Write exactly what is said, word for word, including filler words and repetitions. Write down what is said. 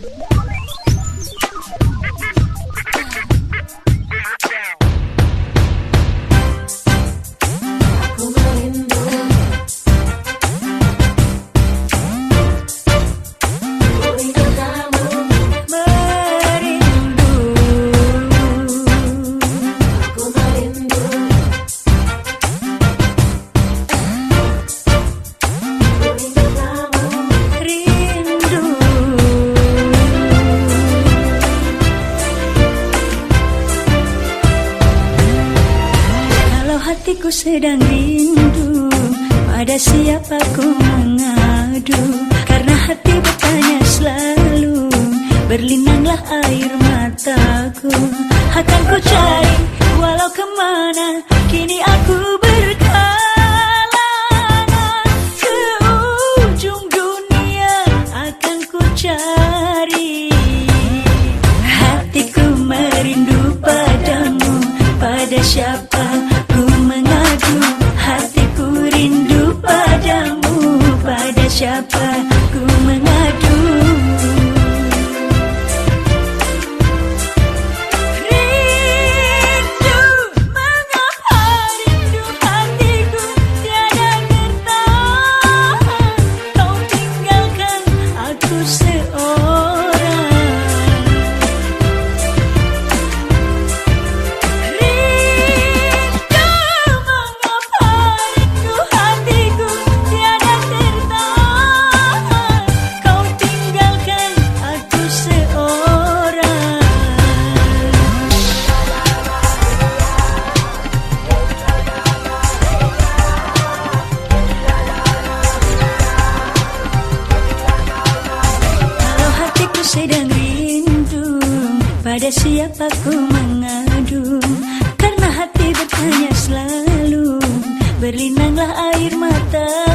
Hatiku sedang rindu, pada siapa ku mengadu? Karena hati bertanya selalu, berlinanglah air mataku. Akan ku cari walau kemana, kini aku berkelana. Ke ujung dunia akan ku cari. Hatiku merindu padamu, pada siapa siapa ku mengadu? Rindu, mengapa rindu hatiku tiada bertahan? Kau tinggalkan aku seorang. Rindu, mengapa rindu hatiku tiada sedang rindu, pada siapa ku mengadu? Karena hati bertanya selalu, berlinanglah air mata.